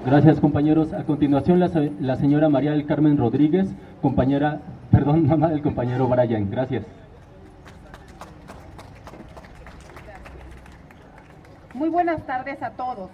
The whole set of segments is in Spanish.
Gracias, compañeros. A continuación, la señora María del Carmen Rodríguez, mamá del compañero Brian. Gracias. Muy buenas tardes a todos.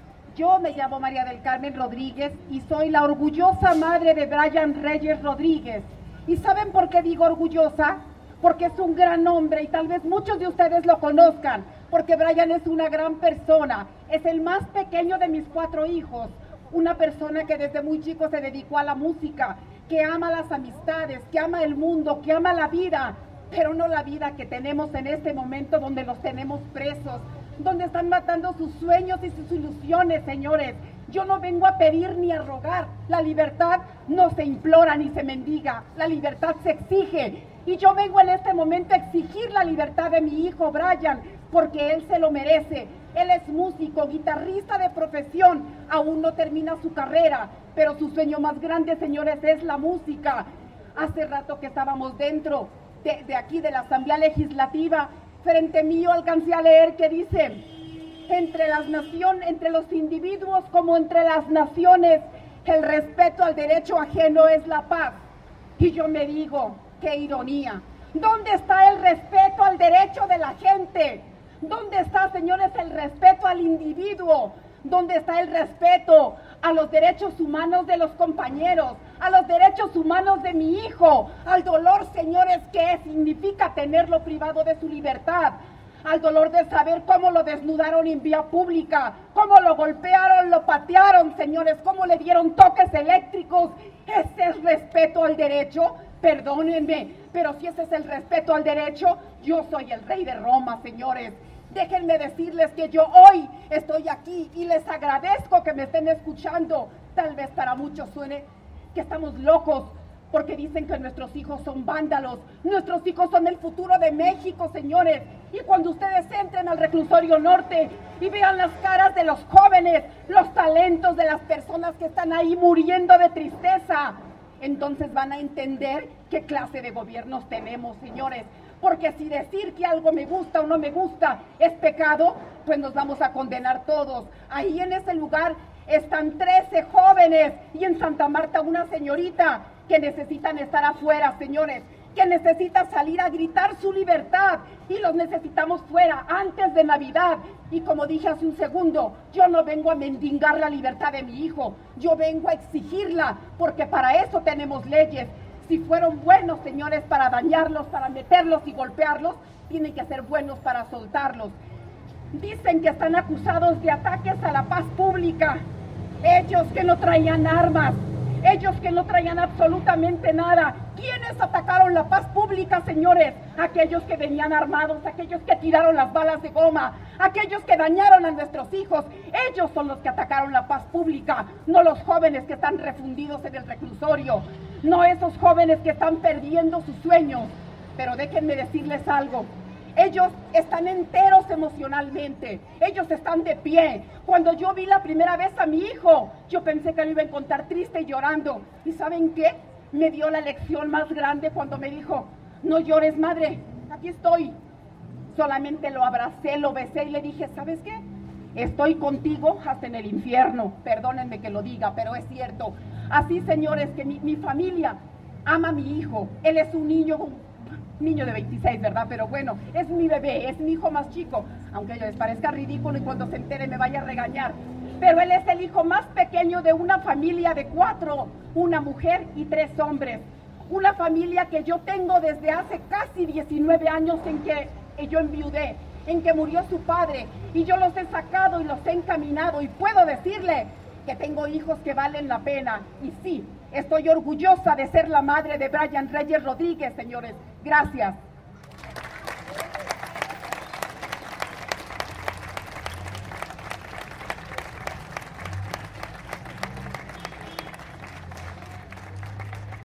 Yo me llamo María del Carmen Rodríguez y soy la orgullosa madre de Brian Reyes Rodríguez. ¿Y saben por qué digo orgullosa? Porque es un gran hombre y tal vez muchos de ustedes lo conozcan, porque Brian es una gran persona, es el más pequeño de mis 4 hijos, una persona que desde muy chico se dedicó a la música, que ama las amistades, que ama el mundo, que ama la vida, pero no la vida que tenemos en este momento donde los tenemos presos, donde están matando sus sueños y sus ilusiones, señores. Yo no vengo a pedir ni a rogar, la libertad no se implora ni se mendiga, la libertad se exige. Y yo vengo en este momento a exigir la libertad de mi hijo Brian, porque él se lo merece. Él es músico, guitarrista de profesión, aún no termina su carrera, pero su sueño más grande, señores, es la música. Hace rato que estábamos dentro de aquí de la Asamblea Legislativa, frente mío alcancé a leer que dice: entre los individuos como entre las naciones, el respeto al derecho ajeno es la paz. Y yo me digo, qué ironía, ¿dónde está el respeto al derecho de la gente? ¿Dónde está, señores, el respeto al individuo? ¿Dónde está el respeto a los derechos humanos de los compañeros, a los derechos humanos de mi hijo, al dolor, señores, que significa tenerlo privado de su libertad, al dolor de saber cómo lo desnudaron en vía pública, cómo lo golpearon, lo patearon, señores, cómo le dieron toques eléctricos? ¿Ese es respeto al derecho? Perdónenme, pero si ese es el respeto al derecho, yo soy el rey de Roma, señores. Déjenme decirles que yo hoy estoy aquí y les agradezco que me estén escuchando. Tal vez para muchos suene que estamos locos porque dicen que nuestros hijos son vándalos. Nuestros hijos son el futuro de México, señores. Y cuando ustedes entren al reclusorio norte y vean las caras de los jóvenes, los talentos de las personas que están ahí muriendo de tristeza, entonces van a entender qué clase de gobiernos tenemos, señores. Porque si decir que algo me gusta o no me gusta es pecado, pues nos vamos a condenar todos. Ahí en ese lugar están 13 jóvenes y en Santa Marta una señorita que necesitan estar afuera, señores, que necesita salir a gritar su libertad y los necesitamos fuera antes de Navidad. Y como dije hace un segundo, yo no vengo a mendigar la libertad de mi hijo, yo vengo a exigirla, porque para eso tenemos leyes. Si fueron buenos, señores, para dañarlos, para meterlos y golpearlos, tienen que ser buenos para soltarlos. Dicen que están acusados de ataques a la paz pública. Ellos que no traían armas, ellos que no traían absolutamente nada. ¿Quiénes atacaron la paz pública, señores? Aquellos que venían armados, aquellos que tiraron las balas de goma, aquellos que dañaron a nuestros hijos. Ellos son los que atacaron la paz pública, no los jóvenes que están refundidos en el reclusorio, no esos jóvenes que están perdiendo sus sueños. Pero déjenme decirles algo. Ellos están enteros emocionalmente, ellos están de pie. Cuando yo vi la primera vez a mi hijo, yo pensé que lo iba a encontrar triste y llorando. ¿Y saben qué? Me dio la lección más grande cuando me dijo: no llores, madre, aquí estoy. Solamente lo abracé, lo besé y le dije: ¿sabes qué? Estoy contigo hasta en el infierno. Perdónenme que lo diga, pero es cierto. Así, señores, que mi familia ama a mi hijo. Él es un niño de 26, ¿verdad? Pero bueno, es mi bebé, es mi hijo más chico, aunque a ellos les parezca ridículo y cuando se entere me vaya a regañar. Pero él es el hijo más pequeño de una familia de 4, una mujer y 3 hombres. Una familia que yo tengo desde hace casi 19 años en que yo enviudé, en que murió su padre, y yo los he sacado y los he encaminado, y puedo decirle que tengo hijos que valen la pena. Y sí, estoy orgullosa de ser la madre de Brian Reyes Rodríguez, señores. Gracias.